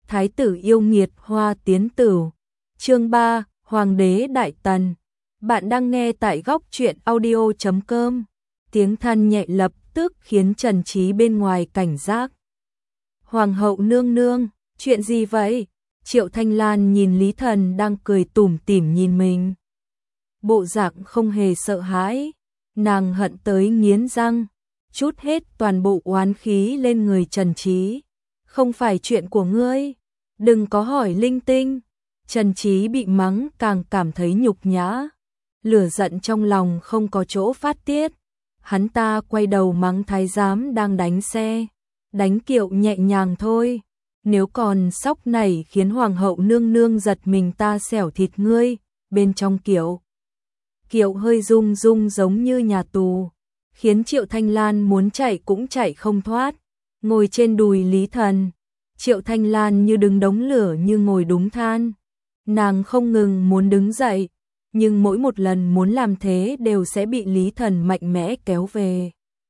Thái tử yêu nghiệt hoa tiến tử. Chương 3, Hoàng đế Đại Tần. Bạn đang nghe tại góc truyện audio.com. Tiếng than nhẹ lập tức khiến Trần Trí bên ngoài cảnh giác. Hoàng hậu nương nương, chuyện gì vậy? Triệu Thanh Lan nhìn Lý Thần đang cười tủm tỉm nhìn mình. Bộ dạng không hề sợ hãi, nàng hận tới nghiến răng, trút hết toàn bộ oán khí lên người Trần Trí. Không phải chuyện của ngươi, đừng có hỏi linh tinh. Trần Trí bị mắng càng cảm thấy nhục nhã, lửa giận trong lòng không có chỗ phát tiết. Hắn ta quay đầu mắng thái giám đang đánh xe, đánh kiệu nhẹ nhàng thôi. Nếu còn sóc này khiến hoàng hậu nương nương giật mình ta xẻo thịt ngươi. Bên trong kiệu hơi rung rung giống như nhà tù, khiến Triệu Thanh Lan muốn chạy cũng chạy không thoát. Ngồi trên đùi Lý Thần, Triệu Thanh Lan như đứng đống lửa như ngồi đúng than. Nàng không ngừng muốn đứng dậy, nhưng mỗi một lần muốn làm thế đều sẽ bị Lý Thần mạnh mẽ kéo về.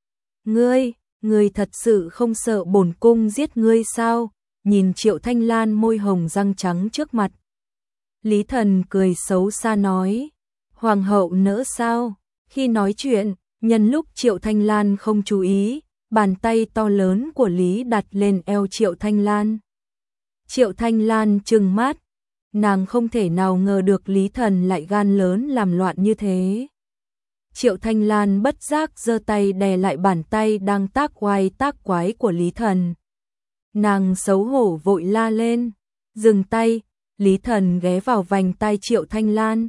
Ngươi thật sự không sợ bổn cung giết ngươi sao? Nhìn Triệu Thanh Lan môi hồng răng trắng trước mặt. Lý Thần cười xấu xa nói, hoàng hậu nỡ sao? Khi nói chuyện, nhân lúc Triệu Thanh Lan không chú ý, bàn tay to lớn của Lý đặt lên eo Triệu Thanh Lan. Triệu Thanh Lan trừng mắt, nàng không thể nào ngờ được Lý Thần lại gan lớn làm loạn như thế. Triệu Thanh Lan bất giác giơ tay đè lại bàn tay đang tác oai tác quái của Lý Thần. Nàng xấu hổ vội la lên, dừng tay. Lý Thần ghé vào vành tai Triệu Thanh Lan,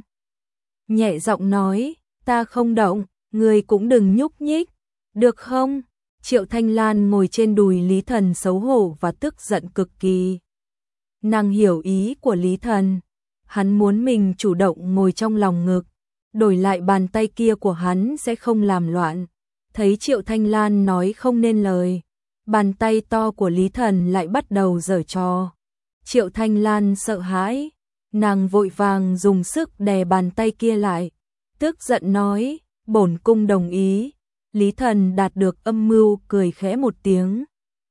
nhẹ giọng nói, ta không động, ngươi cũng đừng nhúc nhích, được không? Triệu Thanh Lan ngồi trên đùi Lý Thần xấu hổ và tức giận cực kỳ. Nàng hiểu ý của Lý Thần, hắn muốn mình chủ động ngồi trong lòng ngực, đổi lại bàn tay kia của hắn sẽ không làm loạn. Thấy Triệu Thanh Lan nói không nên lời, bàn tay to của Lý Thần lại bắt đầu giở trò. Triệu Thanh Lan sợ hãi, nàng vội vàng dùng sức đè bàn tay kia lại, tức giận nói, bổn cung đồng ý. Lý Thần đạt được âm mưu cười khẽ một tiếng.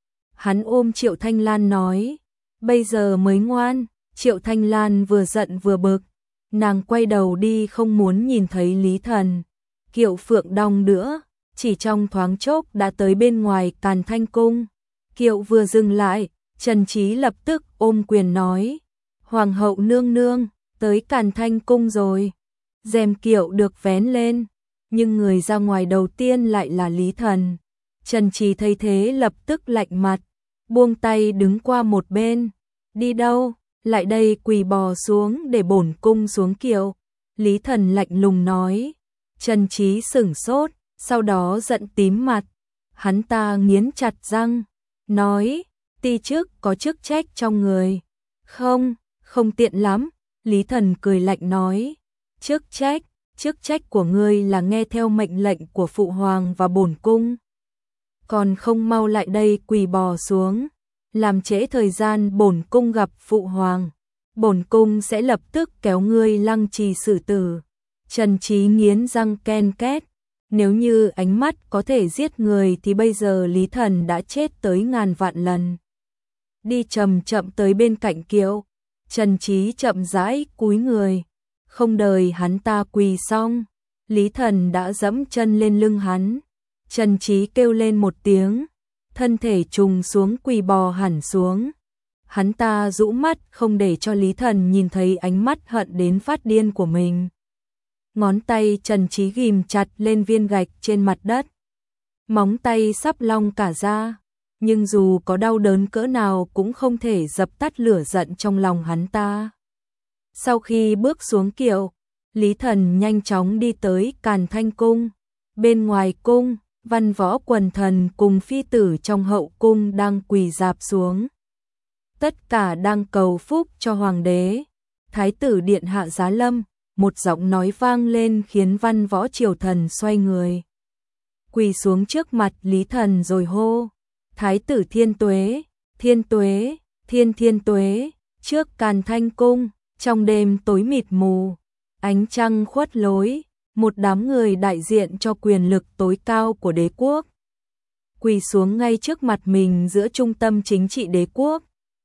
Hắn ôm Triệu Thanh Lan nói, bây giờ mới ngoan. Triệu Thanh Lan vừa giận vừa bực, nàng quay đầu đi không muốn nhìn thấy Lý Thần. Kiệu phượng đong nữa, chỉ trong thoáng chốc đã tới bên ngoài Càn Thanh Cung. Kiệu vừa dừng lại, Trần Trí lập tức ôm quyền nói, hoàng hậu nương nương, tới Càn Thanh Cung rồi. Rèm kiệu được vén lên, nhưng người ra ngoài đầu tiên lại là Lý Thần. Trần Trí thấy thế lập tức lạnh mặt, buông tay đứng qua một bên. Đi đâu? Lại đây quỳ bò xuống để bổn cung xuống kiệu. Lý Thần lạnh lùng nói. Trần Trí sửng sốt, sau đó giận tím mặt. Hắn ta nghiến chặt răng, nói, ti chức có chức trách trong người. Không tiện lắm. Lý Thần cười lạnh nói, chức trách của ngươi là nghe theo mệnh lệnh của phụ hoàng và bổn cung. Còn không mau lại đây quỳ bò xuống, làm trễ thời gian bổn cung gặp phụ hoàng, bổn cung sẽ lập tức kéo ngươi lăng trì xử tử. Trần Trí nghiến răng ken két, nếu như ánh mắt có thể giết người thì bây giờ Lý Thần đã chết tới ngàn vạn lần. Đi chậm chậm tới bên cạnh kiệu, Trần Trí chậm rãi cúi người, không đợi hắn ta quỳ xong, Lý Thần đã dẫm chân lên lưng hắn. Trần Trí kêu lên một tiếng, thân thể trùng xuống quỳ bò hẳn xuống. Hắn ta rũ mắt không để cho Lý Thần nhìn thấy ánh mắt hận đến phát điên của mình. Ngón tay Trần Trí ghim chặt lên viên gạch trên mặt đất. Móng tay sắp long cả ra, nhưng dù có đau đớn cỡ nào cũng không thể dập tắt lửa giận trong lòng hắn ta. Sau khi bước xuống kiệu, Lý Thần nhanh chóng đi tới Càn Thanh Cung. Bên ngoài cung, văn võ quần thần cùng phi tử trong hậu cung đang quỳ rạp xuống. Tất cả đang cầu phúc cho hoàng đế. Thái tử điện hạ giá lâm, một giọng nói vang lên khiến văn võ triều thần xoay người. Quỳ xuống trước mặt Lý Thần rồi hô, Thái tử thiên tuế, thiên tuế, thiên tuế. Trước Càn Thanh Cung, trong đêm tối mịt mù, ánh trăng khuất lối, một đám người đại diện cho quyền lực tối cao của đế quốc quỳ xuống ngay trước mặt mình giữa trung tâm chính trị đế quốc.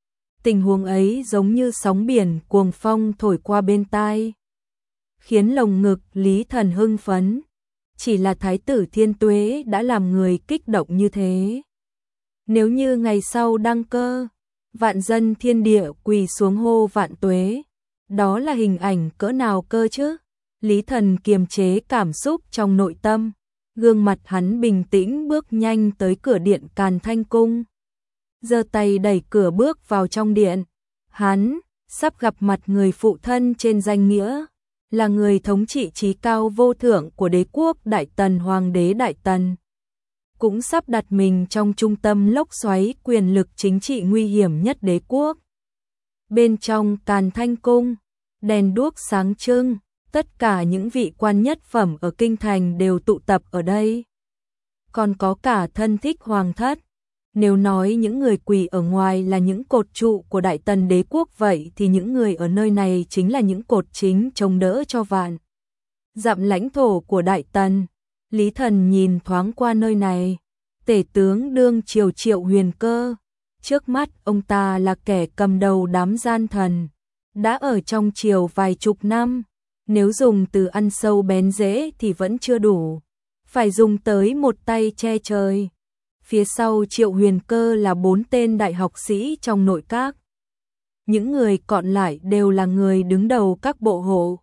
Tình huống ấy giống như sóng biển cuồng phong thổi qua bên tai, khiến lồng ngực Lý Thần hưng phấn. Chỉ là Thái tử Thiên Tuế đã làm người kích động như thế. Nếu như ngày sau đăng cơ, vạn dân thiên địa quỳ xuống hô vạn tuế, đó là hình ảnh cỡ nào cơ chứ? Lý Thần kiềm chế cảm xúc trong nội tâm, gương mặt hắn bình tĩnh bước nhanh tới cửa điện Càn Thanh Cung. Giơ tay đẩy cửa bước vào trong điện, hắn sắp gặp mặt người phụ thân trên danh nghĩa, là người thống trị trí cao vô thượng của đế quốc Đại Tần, Hoàng đế Đại Tần. Cũng sắp đặt mình trong trung tâm lốc xoáy quyền lực chính trị nguy hiểm nhất đế quốc. Bên trong Càn Thanh Cung, đèn đuốc sáng trưng, tất cả những vị quan nhất phẩm ở kinh thành đều tụ tập ở đây. Còn có cả thân thích hoàng thất. Nếu nói những người quỳ ở ngoài là những cột trụ của Đại Tần đế quốc vậy thì những người ở nơi này chính là những cột chính chống đỡ cho vạn dặm lãnh thổ của Đại Tần. Lý Thần nhìn thoáng qua nơi này, tể tướng đương triều Triệu Huyền Cơ, trước mắt ông ta là kẻ cầm đầu đám gian thần, đã ở trong triều vài chục năm, nếu dùng từ ăn sâu bén rễ thì vẫn chưa đủ, phải dùng tới một tay che trời. Phía sau Triệu Huyền Cơ là 4 tên đại học sĩ trong nội các. Những người còn lại đều là người đứng đầu các bộ hộ.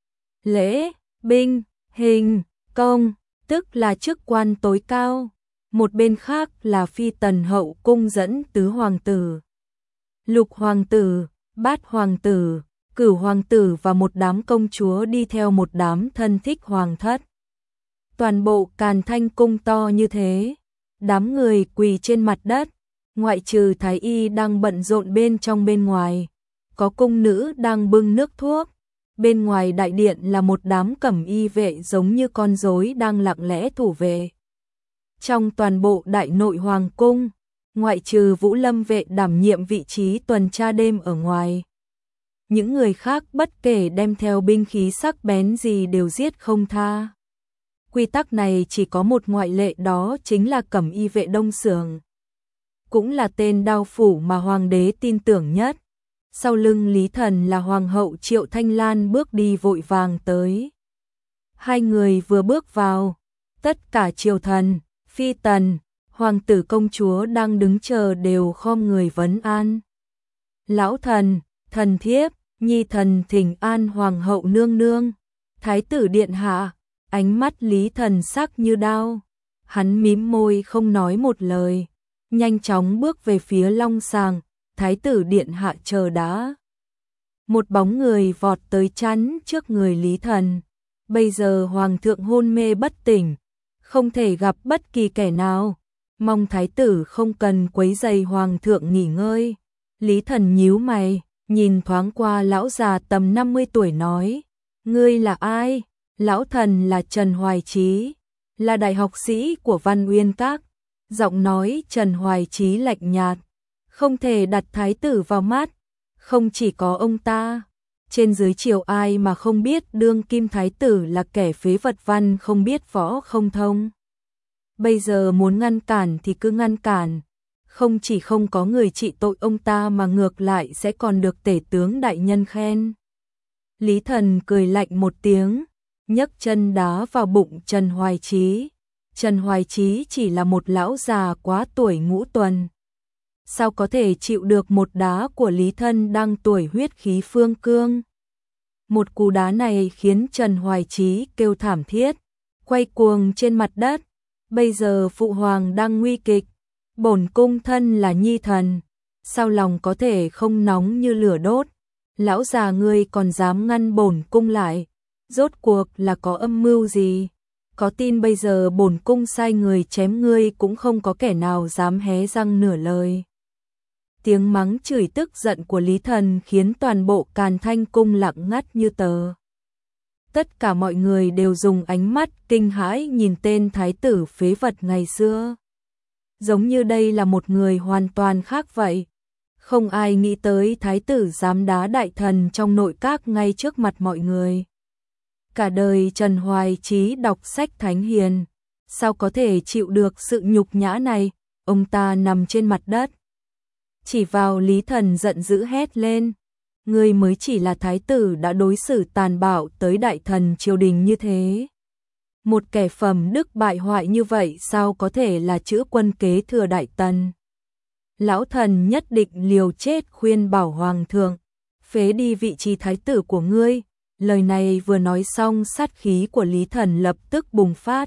Lễ, binh, hình, công, tức là chức quan tối cao. Một bên khác là phi tần hậu cung dẫn tứ hoàng tử, lục hoàng tử, bát hoàng tử, cửu hoàng tử và một đám công chúa đi theo một đám thân thích hoàng thất. Toàn bộ Càn Thanh Cung to như thế, đám người quỳ trên mặt đất, ngoại trừ thái y đang bận rộn bên trong bên ngoài, có cung nữ đang bưng nước thuốc. Bên ngoài đại điện là một đám cẩm y vệ giống như con rối đang lặng lẽ thủ vệ. Trong toàn bộ đại nội hoàng cung, ngoại trừ Vũ Lâm vệ đảm nhiệm vị trí tuần tra đêm ở ngoài, những người khác bất kể đem theo binh khí sắc bén gì đều giết không tha. Quy tắc này chỉ có một ngoại lệ, đó chính là cẩm y vệ Đông Xưởng. Cũng là tên đao phủ mà hoàng đế tin tưởng nhất. Sau lưng Lý Thần là hoàng hậu Triệu Thanh Lan bước đi vội vàng tới. Hai người vừa bước vào, tất cả triều thần, phi tần, hoàng tử công chúa đang đứng chờ đều khom người vấn an. Lão thần, thần thiếp, nhi thần thỉnh an hoàng hậu nương nương, thái tử điện hạ. Ánh mắt Lý Thần sắc như đao, hắn mím môi không nói một lời, nhanh chóng bước về phía long sàng. Thái tử điện hạ chờ đã. Một bóng người vọt tới chắn trước người Lý Thần. Bây giờ hoàng thượng hôn mê bất tỉnh, không thể gặp bất kỳ kẻ nào, mong thái tử không cần quấy rầy hoàng thượng nghỉ ngơi. Lý Thần nhíu mày, nhìn thoáng qua lão già tầm 50 tuổi nói: "Ngươi là ai?" Lão thần là Trần Hoài Chí, là đại học sĩ của Văn Uyên Các. Giọng nói Trần Hoài Chí lạnh nhạt, không thể đặt thái tử vào mắt. Không chỉ có ông ta, trên dưới triều ai mà không biết đương kim thái tử là kẻ phế vật văn không biết võ không thông. Bây giờ muốn ngăn cản thì cứ ngăn cản, không chỉ không có người trị tội ông ta mà ngược lại sẽ còn được tể tướng đại nhân khen. Lý Thần cười lạnh một tiếng, nhấc chân đá vào bụng Trần Hoài Chí. Trần Hoài Chí chỉ là một lão già quá tuổi ngũ tuần, sao có thể chịu được một đá của Lý Thân đang tuổi huyết khí phương cương. Một cú đá này khiến Trần Hoài Chí kêu thảm thiết, quay cuồng trên mặt đất. Bây giờ phụ hoàng đang nguy kịch, bổn cung thân là nhi thần, sao lòng có thể không nóng như lửa đốt. Lão già ngươi còn dám ngăn bổn cung lại, rốt cuộc là có âm mưu gì? Có tin bây giờ bổn cung sai người chém ngươi cũng không có kẻ nào dám hé răng nửa lời. Tiếng mắng chửi tức giận của Lý Thần khiến toàn bộ Càn Thanh Cung lặng ngắt như tờ. Tất cả mọi người đều dùng ánh mắt kinh hãi nhìn tên thái tử phế vật ngày xưa. Giống như đây là một người hoàn toàn khác vậy. Không ai nghĩ tới thái tử dám đá đại thần trong nội các ngay trước mặt mọi người. Cả đời Trần Hoài Chí đọc sách thánh hiền, sao có thể chịu được sự nhục nhã này? Ông ta nằm trên mặt đất, chỉ vào Lý Thần giận dữ hét lên. Ngươi mới chỉ là thái tử đã đối xử tàn bạo tới đại thần triều đình như thế. Một kẻ phẩm đức bại hoại như vậy sao có thể là chữ quân kế thừa đại tần. Lão thần nhất định liều chết khuyên bảo hoàng thượng, phế đi vị trí thái tử của ngươi. Lời này vừa nói xong sát khí của Lý Thần lập tức bùng phát.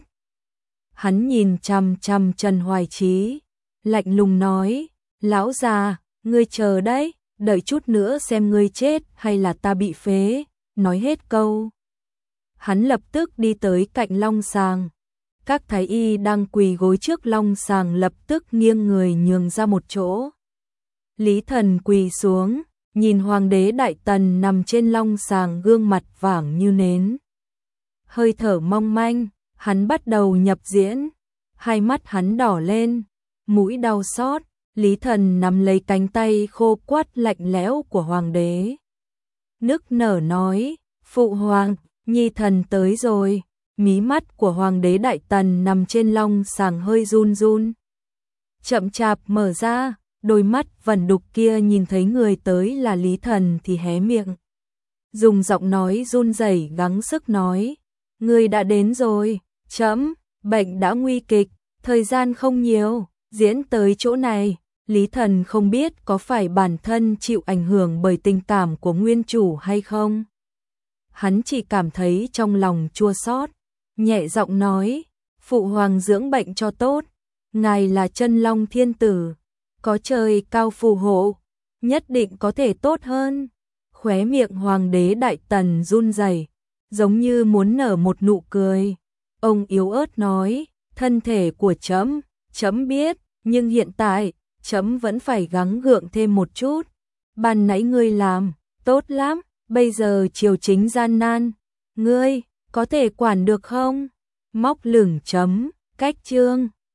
Hắn nhìn chằm chằm Trần Hoài Chí, lạnh lùng nói, lão già, ngươi chờ đấy, đợi chút nữa xem ngươi chết hay là ta bị phế. Nói hết câu, hắn lập tức đi tới cạnh long sàng. Các thái y đang quỳ gối trước long sàng lập tức nghiêng người nhường ra một chỗ. Lý Thần quỳ xuống, nhìn hoàng đế đại tần nằm trên long sàng, gương mặt vàng như nến, hơi thở mong manh, hắn bắt đầu nhập diễn, hai mắt hắn đỏ lên, mũi đau xót. Lý Thần nắm lấy cánh tay khô quắt lạnh lẽo của hoàng đế, nức nở nói, phụ hoàng, nhi thần tới rồi. Mí mắt của hoàng đế đại tần nằm trên long sàng hơi run run, chậm chạp mở ra, đôi mắt vẩn đục kia nhìn thấy người tới là Lý Thần thì hé miệng, dùng giọng nói run rẩy gắng sức nói, ngươi đã đến rồi, trẫm bệnh đã nguy kịch, thời gian không nhiều, diễn tới chỗ này. Lý Thần không biết có phải bản thân chịu ảnh hưởng bởi tình cảm của nguyên chủ hay không. Hắn chỉ cảm thấy trong lòng chua xót, nhẹ giọng nói, phụ hoàng dưỡng bệnh cho tốt, ngài là chân long thiên tử, có trời cao phù hộ, nhất định có thể tốt hơn. Khóe miệng hoàng đế đại tần run rẩy, giống như muốn nở một nụ cười. Ông yếu ớt nói, thân thể của trẫm biết, nhưng hiện tại trẫm vẫn phải gắng gượng thêm một chút. Ban nãy ngươi làm tốt lắm, bây giờ triều chính gian nan, ngươi có thể quản được không? Móc lửng chấm, cách chương